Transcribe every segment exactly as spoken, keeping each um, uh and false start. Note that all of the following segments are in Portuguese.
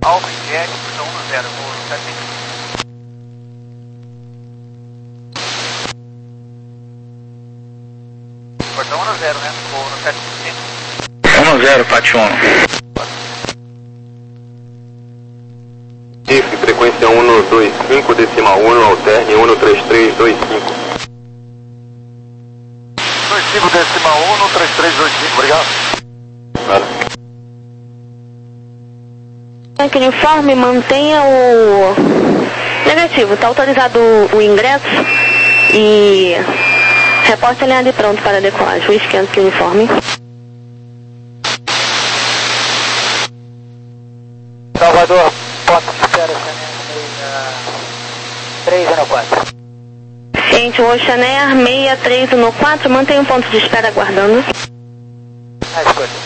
Alfa India, um no zero, voo no sete cinco. Portão um no zero, né? Voo no sete cinco. um no zero, Pati um. F, frequência um no dois cinco, decimal um, alterne um no três três dois cinco. dois cinco, decimal um no três três dois cinco, obrigado. Nada. Aqui no informe, mantenha o negativo, está autorizado o ingresso e reporte alinhado e pronto para decolagem. O esquema aqui no informe. Salvador, ponto de espera, Chanel três um quatro. Gente, o Oceanair seis três um quatro, mantenha um ponto de espera aguardando. Na escolha.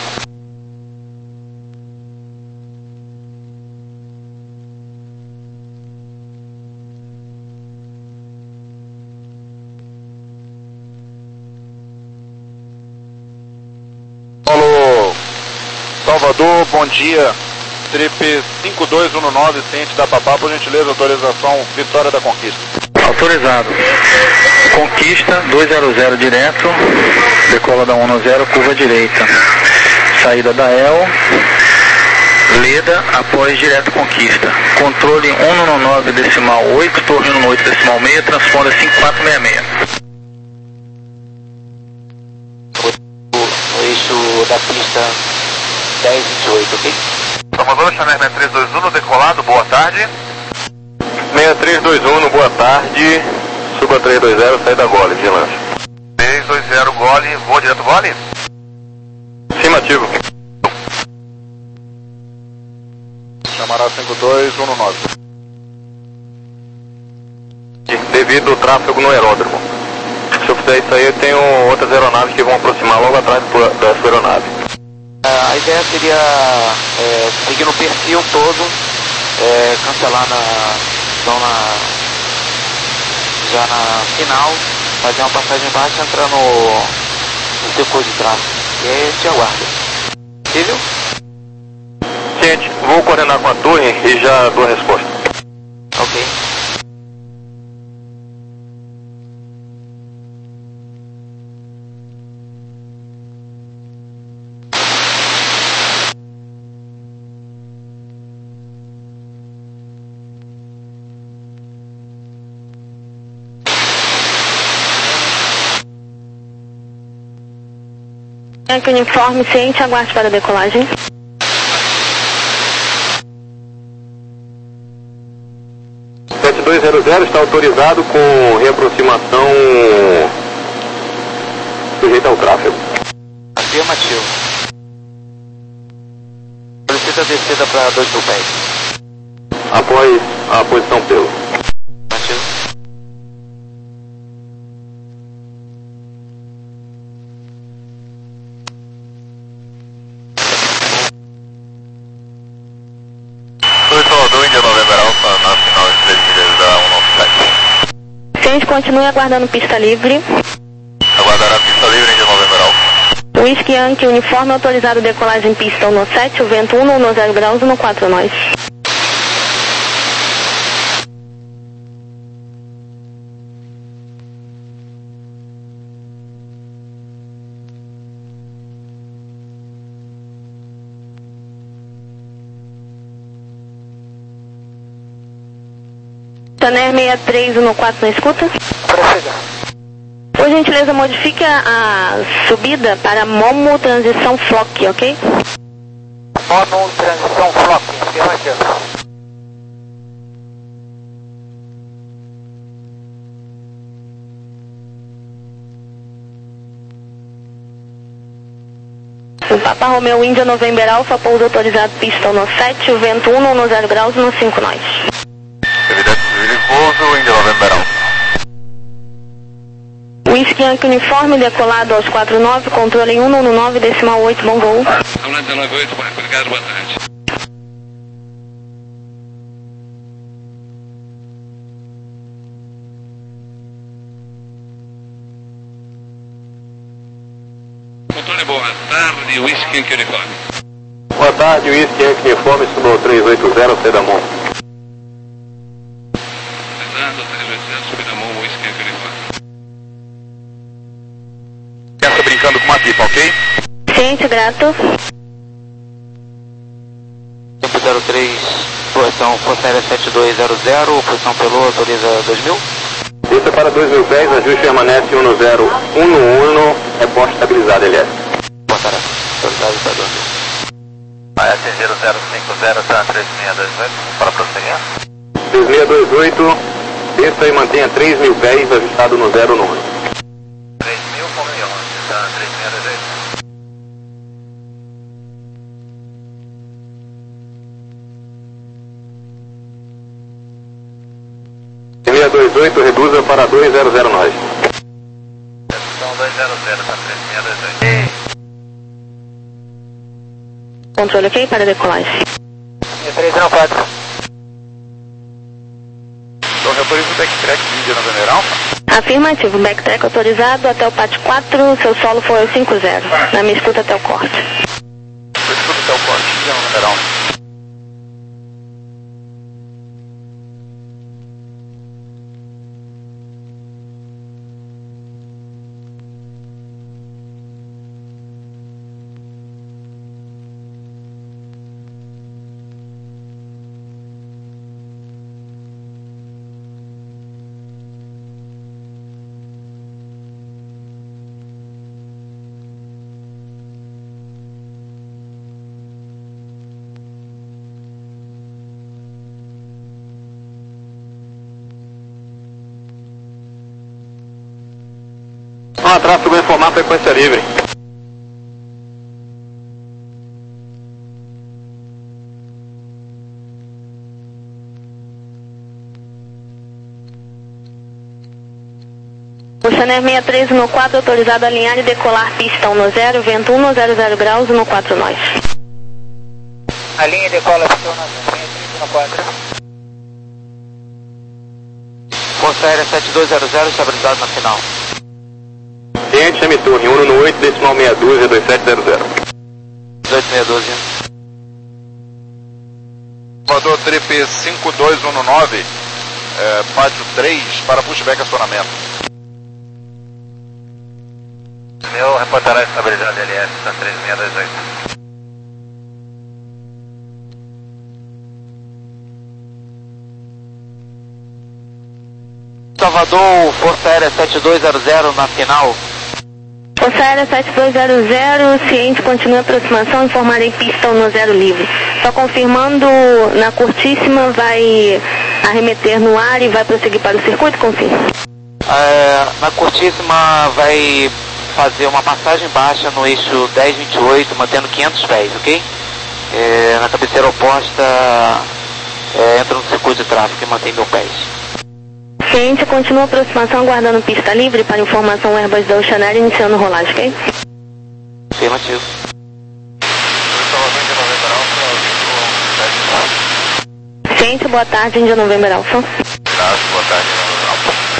Alô, Salvador, bom dia. Trip cinco dois um nove, ciente da Papá, por gentileza, autorização Vitória da Conquista. Autorizado. Conquista dois zero zero direto, decola da um no zero, curva direita. Saída da E L, Leda, após direto Conquista. Controle um no nove decimal oito, torre um no oito decimal seis, transponder cinco quatro seis seis. O eixo da pista dez vinte e oito, ok? Salvador, Chanel seis três dois um no decolado, boa tarde. seis três dois um no boa tarde, suba três dois zero, saída Gole, vigilância. três dois zero Gole, voa direto Gole? Afirmativo. Chamará cinco dois um nove. Devido ao tráfego no aeródromo. Se eu fizer isso aí, eu tenho outras aeronaves que vão aproximar logo atrás da sua aeronave. A ideia seria é, seguir no perfil todo, é, cancelar na, então na, já na final, fazer uma passagem baixa e entrar no, no setor de tráfego. E aí te aguarda. Possível? Gente, vou coordenar com a torre e já dou a resposta. Ok. Aqui o uniforme, ciente, aguarde para a decolagem. sete dois zero zero está autorizado com reaproximação sujeita ao tráfego. Afirmativo. Solicita a descida para dois mil pés. Após a posição pelo. Afirmativo. Salvador, Índia November Alfa, na final de três milhas da um nove sete. Ciente, continue aguardando pista livre. Aguardará pista livre, Índia November Alfa. Whisky Yankee, uniforme autorizado decolagem pista um no sete, o vento um no zero graus, um no quatro nós. Chanel seis três um quatro na escuta. Prossiga. Por gentileza, modifique a, a subida para Momo Transição Flock, ok? Mono transição flop. Afirmativo. O Papa Romeo Índia November Alfa, pouso autorizado pista um no sete, o vento um no zero graus, um no cinco nós. Evidente civil pouso, Índia November Alfa. Whisky Yankee uniforme decolado aos quatro nove, controle um no nove decimal oito, bom voo. Vamos dezenove oito, obrigado, boa tarde. Controle, boa tarde, Whisky Yankee uniforme. Boa tarde, Whisky Yankee Uniforme, subiu três oito zero, Sedamon. Pesado, três oito zero, Sedamon, Whisky Yankee Uniforme. Criança brincando com uma pipa, ok? Ciente, grato. Tempo zero três, posição Força Aérea sete dois zero zero, posição Pelô, autoriza dois mil. Isso é para dois mil pés, ajuste permanece um zero um um, reposte estabilizado, L S. Força Aérea, autorizado para dois mil. Vai atingir o zero cinco zero, tá três seis dois oito, para prosseguir. três seis dois oito, desça e mantenha três mil pés, ajustado no zero um. três mil ponto onze, tá três seis dois oito. três seis dois oito, reduza para dois zero zero nove. São dois zero zero, tá três seis dois oito. Controle ok para decolagem. três zero quatro. Então autoriza o backtrack de Índia November Alpha. Afirmativo, backtrack autorizado até o P A T quatro, seu solo foi o cinco zero. Na minha escuta até o corte. Foi tudo até o corte, Índia November Alpha. Um atraso para informar a frequência livre. O Channel seis três um quatro autorizado a alinhar e decolar pista um zero, vento um zero zero graus, um quatro nós. Alinha e decola pista um zero, seis três um quatro. Força Aérea sete dois zero zero, estabilizado na final. Cliente, emitor, um no oito, decimal meia dúzia, dois sete zero zero. dois seis um dois. Salvador Trip cinco dois um nove, é, pátio três, para pushback acionamento. Meu, reportará estabilidade L S, tá três seis dois oito. Salvador, Força Aérea sete dois zero zero na final. Força Aérea sete dois zero zero, ciente, continua a aproximação, informar em pista um zero livre. Só confirmando, na curtíssima vai arremeter no ar e vai prosseguir para o circuito, confirma. É, na curtíssima vai fazer uma passagem baixa no eixo dez vinte e oito, mantendo quinhentos pés, ok? É, na cabeceira oposta, é, entra no circuito de tráfego e mantém mil pés. Ciente, continua a aproximação, aguardando pista livre para informação Airbus da Ocean Air, iniciando rolagem, ok? Afirmativo. Ciente, boa tarde, Índia November Alpha. Boa tarde, Alfa.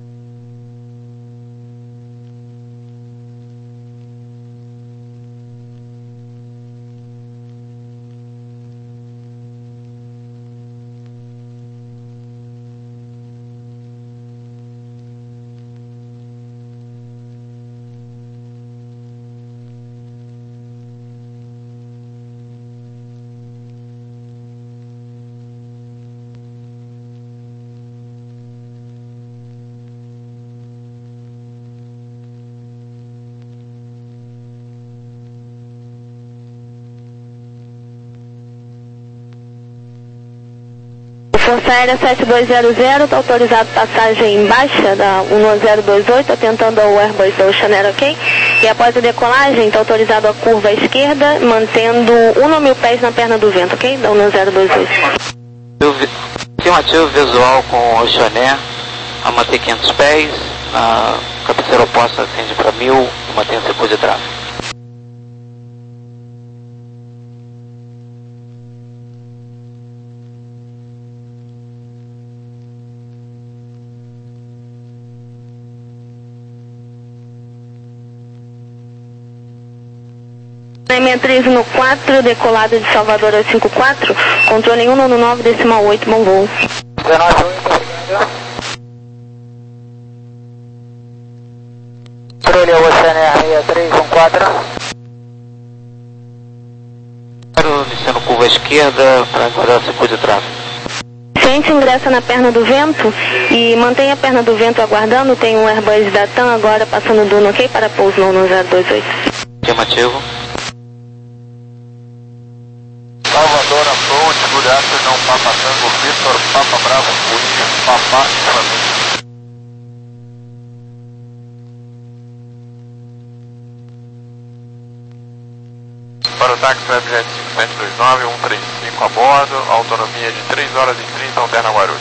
Força Aérea sete dois zero zero, está autorizado passagem em baixa da um zero dois oito, atentando ao Airbus da Ocean Air, ok? E após a decolagem, está autorizado a curva à esquerda, mantendo um mil pés na perna do vento, ok? Da um zero dois oito. Afirmativo visual com Ocean Air, a manter quinhentos pés, na cabeceira oposta acende para mil e mantém o circuito de tráfego. seis três um quatro, decolado de Salvador ao cinco quatro, controle um nove nove, decimal oito, bom voo. dezenove oito, obrigado. Controle Oceaner seis três um quatro. Iniciando curva à esquerda para guardar o circuito de tráfego. Ciente ingressa na perna do vento e mantém a perna do vento aguardando. Tem um Airbus da TAM agora passando do ok para pouso no zero dois oito. Afirmativo. Salvador approach, good afternoon, Papa Tango, Victor, Papa Bravo, Queen, Papa Família. Para o táxi Webjet cinco sete dois nove, um três cinco a bordo, autonomia de três horas e trinta, alterna Guarulhos.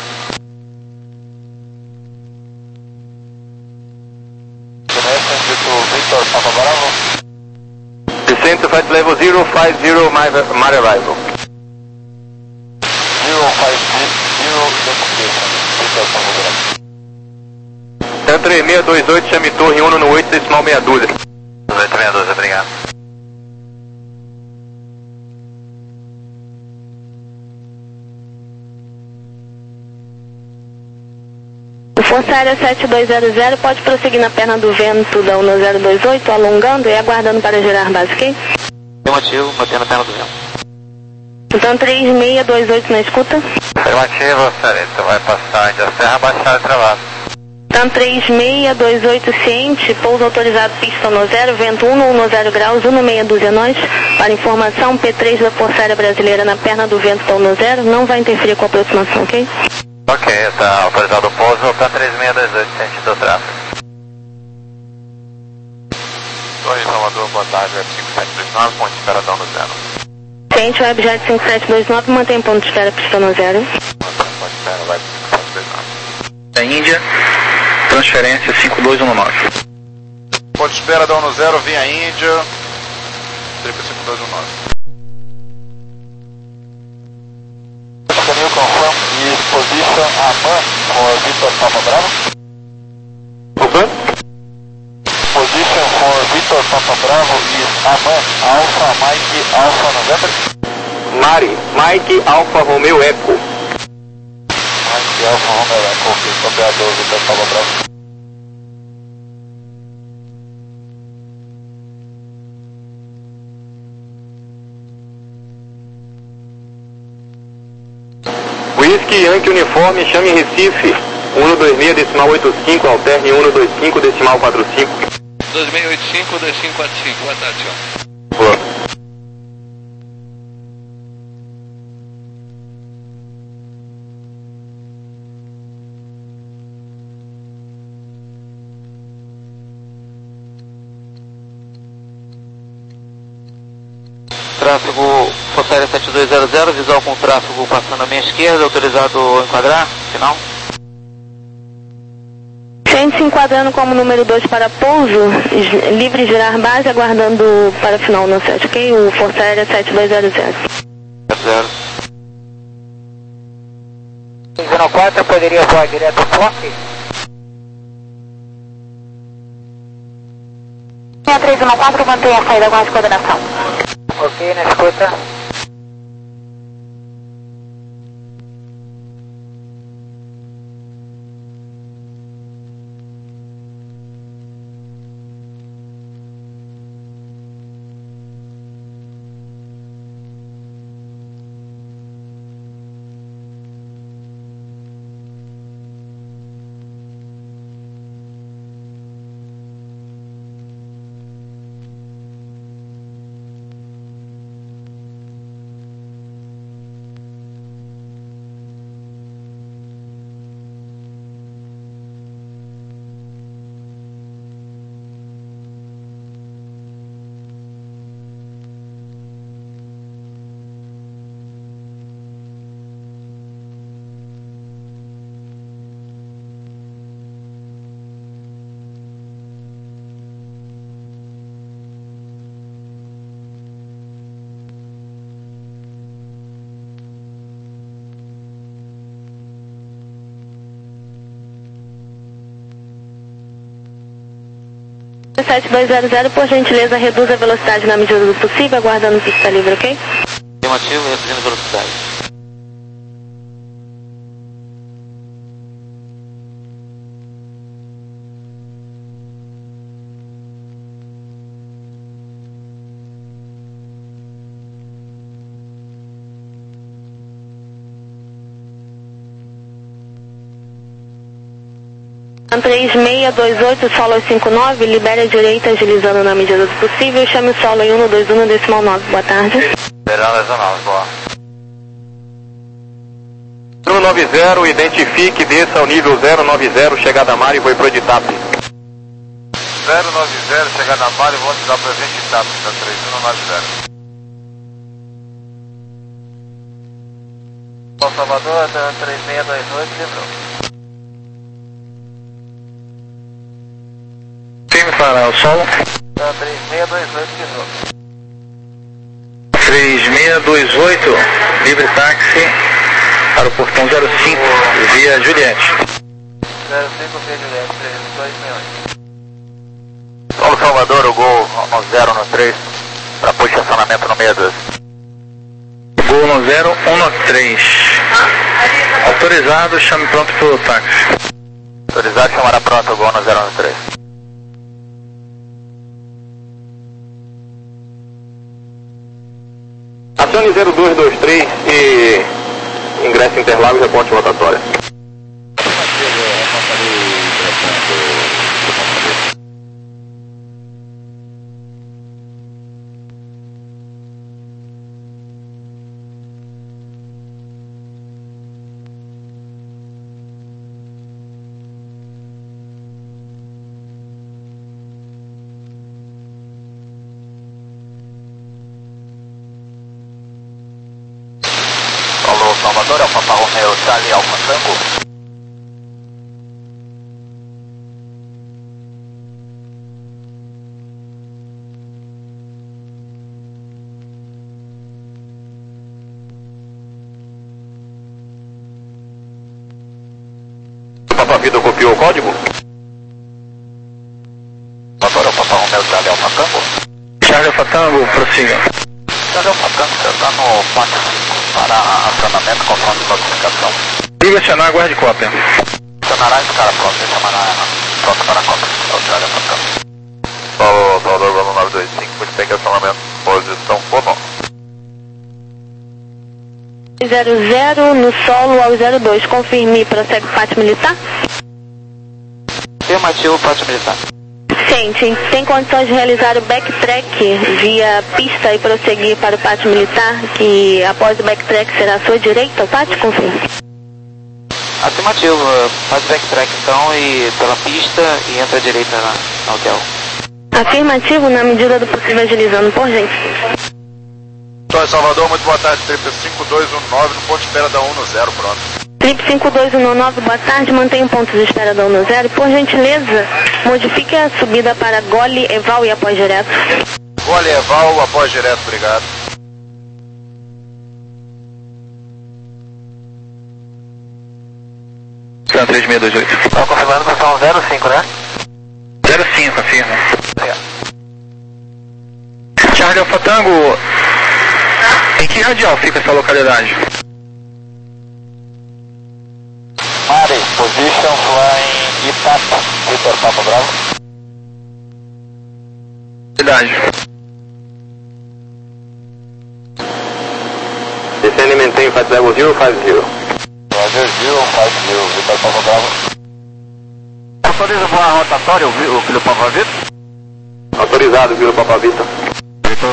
Victor, Papa Bravo. Descent to flight level zero five zero, my, my arrival. zero five zero, identification, Victor, Papa Bravo. Cam três seis dois oito, chame torre um no oito, decimal meia dúzia. oito meia dúzia, obrigado. Força Aérea sete dois zero zero pode prosseguir na perna do vento da um zero dois oito, alongando e aguardando para gerar base, ok? Afirmativo, mantendo a perna do vento. Então três seis dois oito na escuta. Afirmativo, Sarita, vai passar de Serra Baixada e Travado. Então três seis dois oito ciente, pouso autorizado pista no zero, vento um no zero graus, um meia dúzia nós. Para informação, P três da Força Aérea Brasileira na perna do vento da um zero, não vai interferir com a aproximação, ok? Ok, está autorizado o pouso, está três seis dois oito, sentido do tráfego. Torre Salvador, boa tarde, Web cinco sete dois nove, ponto de espera down no zero. Ciente, Webjet cinco sete dois nove, mantém ponto de espera pista no zero. Mantém ponto de espera, Web cinco sete dois nove. Da Índia, transferência cinco dois um nove. Ponto de espera da um zero, via Índia, triple cinco dois um nove. Can you confirm his position AMAN for Victor Papa Bravo? Okay. Position for Victor Papa Bravo is AMAN, Alpha Mike Alpha November? Mari, Mike Alpha Romeo Echo. Mike Alpha Romeo Echo, ok, operador Victor Papa Bravo. Whisky Yankee Uniforme, chame Recife, um dois seis, decimal oito cinco, alterne um dois cinco, decimal quatro cinco. dois seis oito cinco, dois cinco quatro cinco, boa tarde, senhor. Boa. Tráfego Força Aérea sete dois zero zero, visual com tráfego passando à minha esquerda, autorizado a enquadrar, final. Ciente se enquadrando como número dois para pouso, livre de girar base, aguardando para final no sete, ok? O Força Aérea sete dois zero zero. zero. zero quatro, poderia voar direto ao Foque? seis três um quatro, mantenha a saída com a coordenação. Ok, na escuta. sete dois zero zero, por gentileza, reduz a velocidade na medida do possível, aguardando pista livre, ok? Afirmativo, reduzindo velocidade. três seis dois oito, solo cinco nove, libere a direita agilizando na medida do possível, chame o solo em um dois um decimal nove, boa tarde. Liberando as boa. zero nove zero, identifique, desça ao nível zero nove zero, chegada a mar e foi pro Editap. zero nove zero, chegada a mar e vou te dar presente Editap, tá três um nove zero. São Salvador, três seis dois oito, livrou. Firme para o solo. três seis dois oito, livrou. três seis dois oito, livre táxi para o portão zero cinco, via Juliette. zero cinco, via Juliette, três dois seis oito. Solo Salvador, o gol zero no três, para pôr estacionamento no meio dois. Gol no zero um no três. Autorizado, chame pronto para o táxi. Autorizado, chamará pronto, o gol no zero um no três. Acione zero dois dois três e ingresso Interlagos e reporte rotatória. Salvador, Alfa Romeo, Charlie, Alfa Tango. Papa Vitor copiou o código? Salvador, Alfa Romeo, Charlie, Alfa Tango. Charlie Alfa Tango, prossiga. Charlie Alfa Tango, você está no pátio cinco. Para acionamento, controle de notificação. Liga acionar, guarde cópia. Acionará esse cara pronto, ele chamará pronto para a cópia. Austrália, pronto. Solo, Salvador, vamos nove dois cinco, muito bem que acionamento, posição fono. zero zero no solo ao zero dois, confirme, prossegue pátio militar? Afirmativo, pátio militar. Gente, tem condições de realizar o backtrack via pista e prosseguir para o pátio militar, que após o backtrack será à sua direita, o pátio, confirme? Afirmativo, faz o backtrack então e pela pista e entra à direita na, na hotel. Afirmativo, na medida do possível agilizando, por gente. Torre Salvador, muito boa tarde, trip cinco dois um nove, no ponto de espera da um no zero, pronto. Trip cinco dois um nove, boa tarde, mantenha um ponto de espera da um no zero, por gentileza, modifique a subida para Gole, Eval e após direto. Gole, Eval, após direto, obrigado. três seis dois oito. Estão confirmando que são zero cinco, né? zero cinco, afirma. É. Charlie Alfa Tango, em que radial fica essa localidade? Mare, position flying Itapa, Vitor Papa Bravo. Cidade. Descend and maintain flight level zero five zero. Roger, zero five zero, Vitor Papa Bravo. Autoriza voar rotatório, o filho Papa Vitor? Autorizado, filho Papa Vitor. Vitor.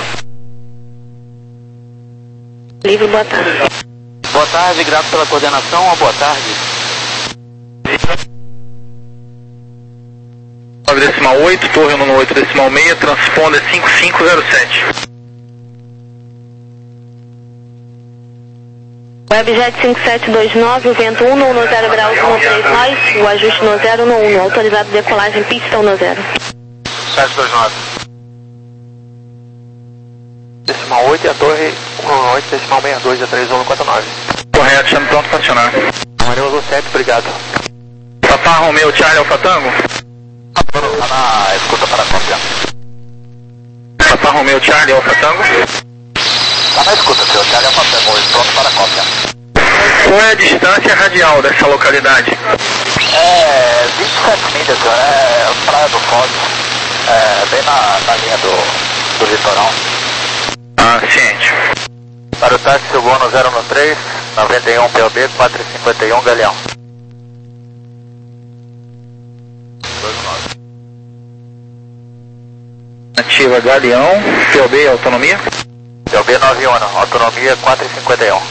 Livre, boa tarde. Boa tarde, grato pela coordenação, uma boa tarde. nove decimal oito, torre no oito decimal seis, transponder cinco cinco zero sete. Webjet cinco sete dois nove, o vento um no zero graus um três nós, o ajuste no zero no um, autorizado decolagem, pista um no zero. sete dois nove. Decimal oito e a torre um no oito, decimal sessenta e dois, a três um quatro nove. Correto, chame pronto para acionar. Maria Azul sete, obrigado. Papa Romeo, Charlie Alfa Tango. Tá na escuta para a cópia. Papa Romeo Charlie, Alfa Tango. Tá na escuta, senhor. Charlie Alfa Tango, pronto para a cópia. Qual é a distância radial dessa localidade? É vinte e sete milhas, senhor. É Praia do Foz. É bem na, na linha do, do litoral. Ah, ciente. Para o táxi, o Bono zero um três, noventa e um P O B, quatrocentos e cinquenta e um, Galeão. Ativa Galeão, P O B, autonomia? P O B nove um, autonomia quatrocentos e cinquenta e um.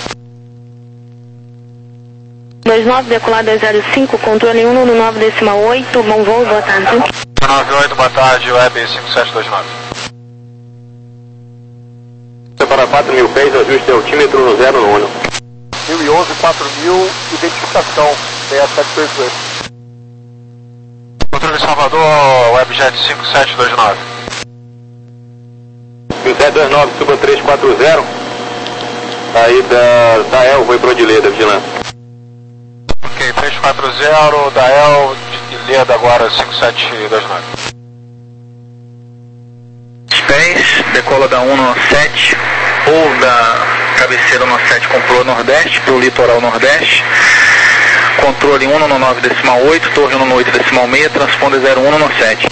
dois nove, decolar dois zero cinco, controle um no nove decimal oito, bom voo, boa tarde. nove oito, boa tarde, Web cinco sete dois nove. Para quatro mil pés, ajuste altímetro no zero um. mil e onze, quatro mil, identificação, seis sete dois dois. Controle Salvador, Webjet cinco sete dois nove. cinco sete dois nove, suba trezentos e quarenta. Saída da El, foi para Leda, vigilância. Ok, trezentos e quarenta, da El, de Leda agora cinco sete dois nove. Pés, decola da um no sete ou da cabeceira no sete com proa nordeste para o litoral nordeste. Controle um no nove decimal oito, torre um no oito decimal seis, transponder zero um no sete.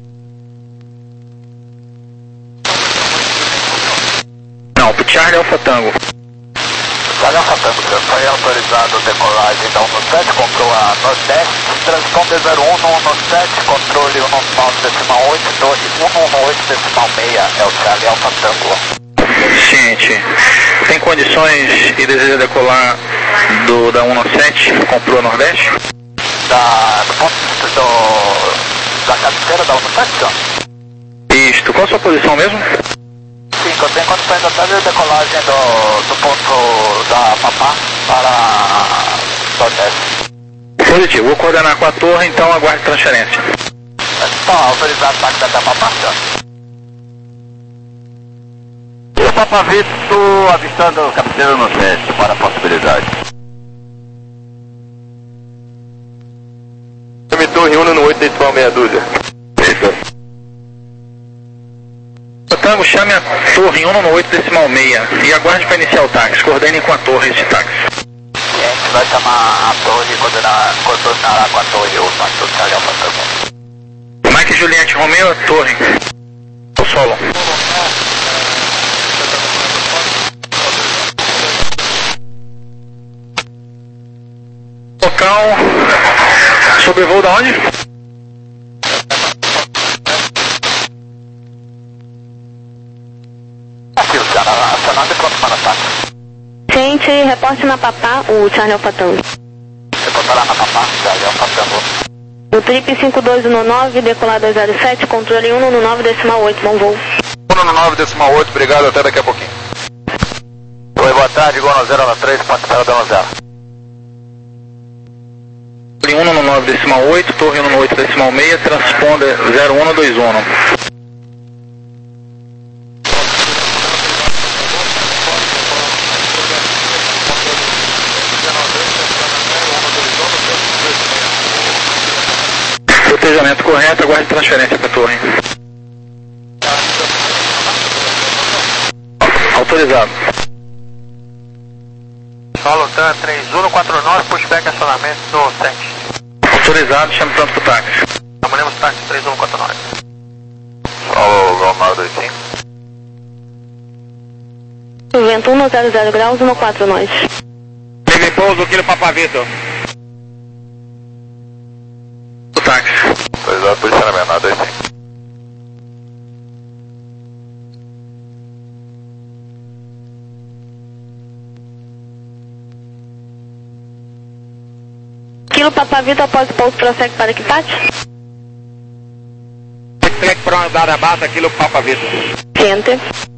Não, pro Charlie Alfa Tango. Charlie Alfa Tango, senhor. Foi autorizado a decolagem da um no sete, comprou a nordeste, transponder zero um no sete, controle um no nove decimal oito, torre um no oito decimal seis, é o Charlie Alfa Tango. Ciente. Tem condições e deseja decolar do, da um no sete, comprou a nordeste? Da, do ponto de vista do, da cabeceira da um no sete, senhor? Isto. Qual a sua posição mesmo? Sim, eu tenho condições até de decolagem do, do ponto da Papá para nordeste. Positivo. Vou coordenar com a torre, então aguarde transferência. Então, autorizado o ataque da Papá, senhor? Papa Visto, avistando o cabeceira no sete, para a possibilidade. Chame torre um no oito decimal meia dúzia. Isso. Tango, chame a torre um no oito decimal seis e aguarde para iniciar o táxi. Coordene com a torre esse táxi. E a gente vai chamar a torre e coordenar, coordenará com a torre o táxi do Charlie Alfa Tango. Mike Juliette Romeo, a torre. O solo. Local, sobrevoo da onde? Aqui, o Ceará, acionado e pronto para ataque. Gente, reporte na Papá, o Charlie Alfa Tango. Reportará na Papá, Charlie Alfa Tango. O trip cinco dois um nove, decolar dois zero sete, controle um no nove decimal oito, bom voo. um no nove decimal oito, obrigado, até daqui a pouquinho. Oi, boa tarde, Gol no zero três, ponto zero dano zero. um no nove decimal oito, torre um no oito decimal seis, transponder zero um dois um. Protejamento correto, aguarde transferência para a torre. Autorizado. Solo Tan três um quatro nove, pushback acionamento no sete. Autorizado, chame pronto para o táxi. Amanhã táxi três um quatro nove. Solo Gomar dois cinco. O vento um no zero zero graus, um quatro nós. Teve pouso, quilo Papa Vitor. O táxi. Autorizado, posicionamento dois cinco. Kilo Papa Vitor, após o pouso, prossegue para equipagem? Segue para uma andada baixa, quilo Papa Vitor. Ciente.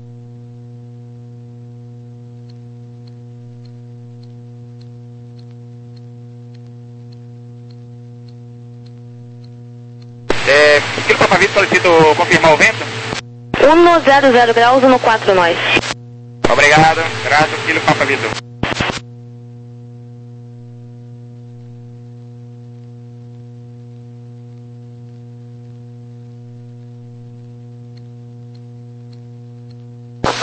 É, quilo Papa Vitor, solicito confirmar o vento. um no zero zero graus, um quatro nós. Obrigado, graças, quilo Papa Vitor.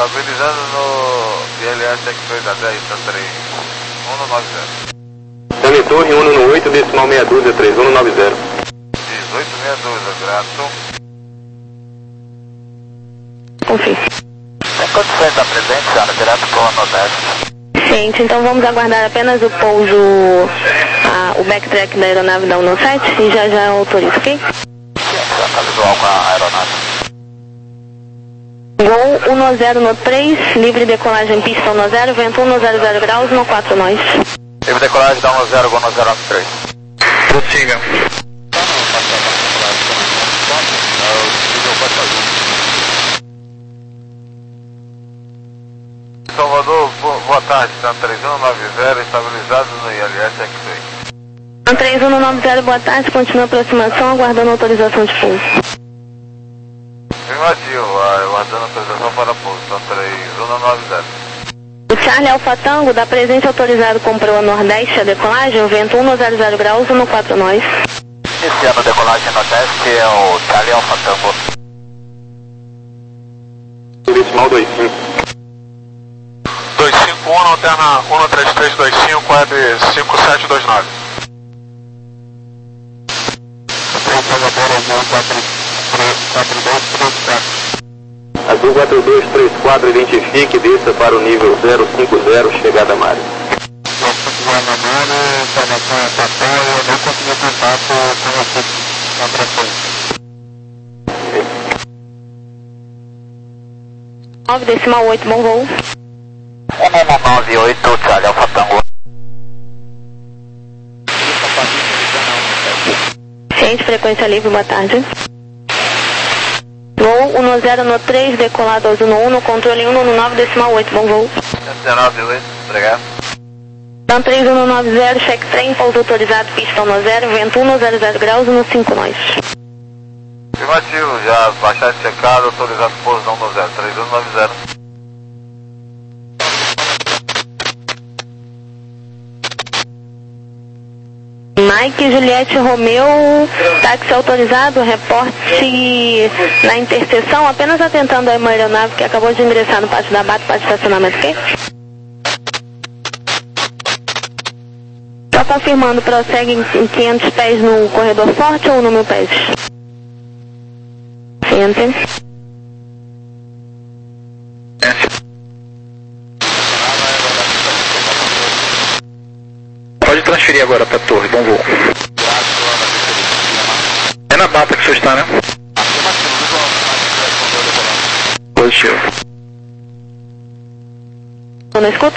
Estabilizando no I L S X dois A dez, três um nove zero. Dani Torre, um no oito, decimal meia dúzia, três um nove zero. dezoito meia dúzia, grato. Confio. Tem condições da presente, senhora, direto para o Nordeste. Gente, então vamos aguardar apenas o pouso, a, o backtrack da aeronave da um sete e já já autorizo, ok? Já está visual com a aeronave. Gol um zero no três, livre decolagem pista um zero, vento um zero zero graus, no quatro nós. Livre decolagem da um zero, Gol um zero três. Prossiga. Salvador, boa tarde, Santa três um nove zero, estabilizado no I L S X seis. três um nove zero, boa tarde, continua a aproximação, aguardando autorização de pouso. Afirmativo, aguardando autorização para pouso, Santa três um nove zero. O Charlie Alfa Tango, da presente autorizado comprou a Nordeste a decolagem, vento um zero zero graus, no quatro nós. Iniciando a decolagem Nordeste é o Charlie Alfa Tango. Decimal dois cinco. dois cinco um, alterna um três três dois cinco, web cinco sete dois nove. Azul quatro dois três quatro, identifique e desça para o nível zero cinco zero, chegada Mário. Chegada Mário, informação é papel, eu não consegui contato com você na presente. nove decimal oito, bom voo. um nove oito, Charlie Alfa Tango. Ciente, frequência livre, boa tarde. Gol um zero no três, decolado azul no um, no controle um no nove decimal oito, bom voo. dezenove oito, obrigado. Dan três um nove zero, check trem, pouso autorizado, pista um zero, vento um zero zero graus, no cinco nós. Afirmativo, já baixar checado, autorizado pouso da um zero, três um nove zero. Mike Juliette Romeu, táxi autorizado, reporte na interseção, apenas atentando a uma aeronave que acabou de ingressar no pátio da B A T, pátio de estacionamento, ok? Só confirmando, prossegue em quinhentos pés no corredor forte ou no mil pés? Enter. Pode transferir agora para a torre, bom voo. É na bata que o senhor está, né? Positivo. Não escuta?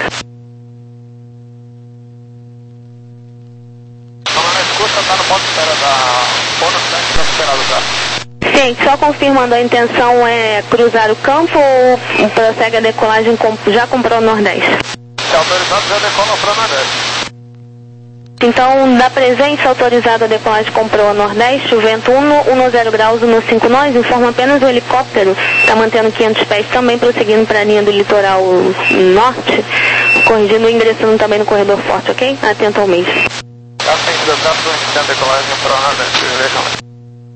Na escuta, tá no ponto de espera da... ponto de espera do carro. Gente, só confirmando, a intenção é cruzar o campo ou prossegue a decolagem, com, já comprou o Nordeste? Se autorizado, já decola para o Nordeste. Então, da presença autorizada a decolagem comprou a Nordeste, o vento um zero graus no cinco nós, informa apenas o helicóptero, está mantendo quinhentos pés também, prosseguindo para a linha do litoral norte, corrigindo e ingressando também no corredor forte, ok? Atento ao mês. Já tem que dar para a decolagem para o Nordeste, veja.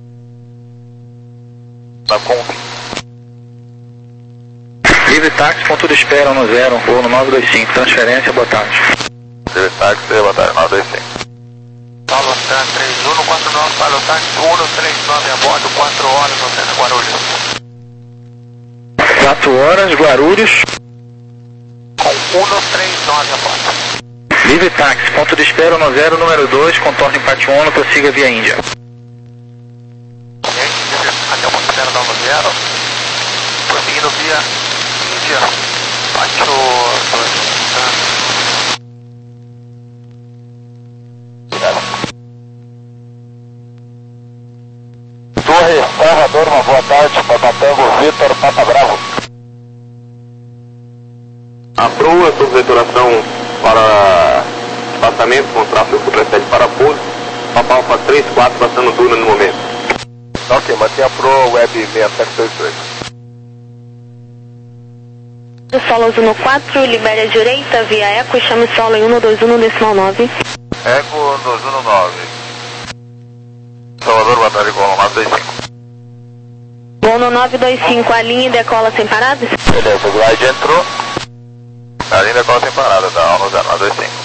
Tá com Livre táxi, ponto de espera um zero, voo no nove dois cinco, transferência, boa tarde. Livre táxi, boa tarde, nove dois cinco. Paulo Tan três um quatro nove, Paulo Tan um três nove a bordo, quatro horas, no centro Guarulhos. quatro horas, Guarulhos. Com um três nove a bordo. Livre táxi, ponto de espera um zero, número dois, contorno empate um, prossiga via Índia. Ok, até o ponto de espera da um zero, prosseguindo via Índia, pátio dois. Torre, Salvador, uma boa tarde, Papa Tango, Vitor, Papa Bravo. A proa, sob veturação para espaçamento, com tráfego precede para pouso. Papa Alfa três quatro, passando turno no momento. Ok, mantenha a Pro Web seis sete dois três. Solo azul no quatro, libere a direita, via Eco e chame solo em um dois um decimal nove. Eco um dois um nove. Salvador, boa tarde, Gol nove dois cinco. Gol ONU nove dois cinco, a linha decola sem paradas? Beleza, o glide entrou. A linha decola sem parada, da ONU zero nove dois cinco.